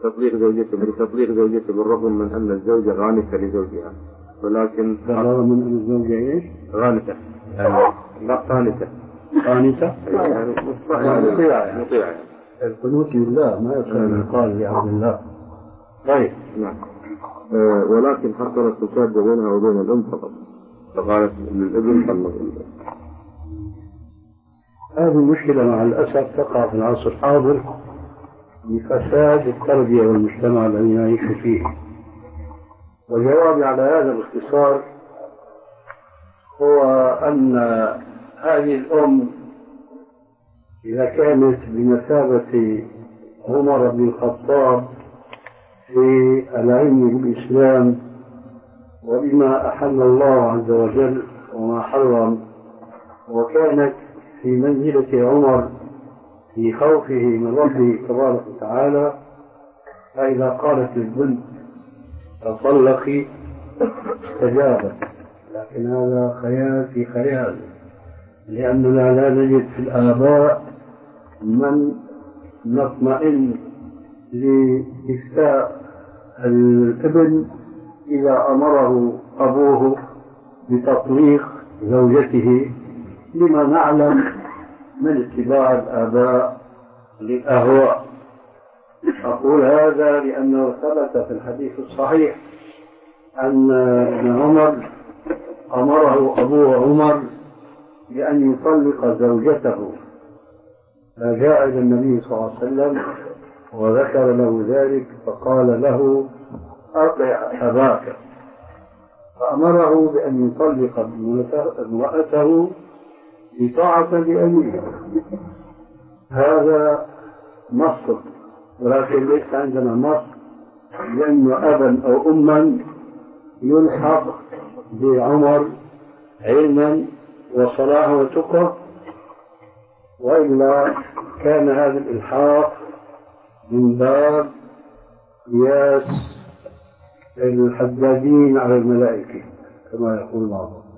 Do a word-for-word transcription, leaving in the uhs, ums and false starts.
تطليق زوجته بتطليق زوجته بالرغم من أن الزوجة غانفة لزوجها، ولكن بالرغم من أن الزوجة إيش؟ غانفة يعني لا قانتة قانتة يعني مطيعة مطيعة القنوت لله ما يكون يقال لعبد الله. طيب نعم. آه ولكن حصلت مشاجرة بينها وبين الأم فقط، فقالت للابن طلق. هذه المشكلة مع الأسف تقع في العصر الحاضر بفساد التربية والمجتمع الذي يعيش فيه. والجواب على هذا باختصار هو أن هذه الأم إذا كانت بمثابة عمر بن الخطاب في العلم بالإسلام وبما أحل الله عز وجل وما حرم، وكانت في منزلة عمر في خوفه من ربه تبارك وتعالى، فإذا قالت للبنت تطلقي استجابت. لكن هذا خيال في خيال، لأننا لا نجد في الآباء من نطمئن لإفتاء الابن إذا أمره أبوه بتطليق زوجته، لما نعلم من اتباع الآباء للأهواء. أقول هذا لأنه ثبت في الحديث الصحيح أن ابن عمر أمره أبوه عمر بأن يطلق زوجته، فجاء إلى النبي صلى الله عليه وسلم وذكر له ذلك فقال له أطع أباك، فأمره بأن يطلق امرأته بطاعة لأميره. هذا نص، ولكن ليس عندنا نص لأن أبا أو أما يلحق بعمر علما وصلاح وتقى، وإلا كان هذا الإلحاق من باب قياس الحدادين على الملائكة كما يقول بعضهم.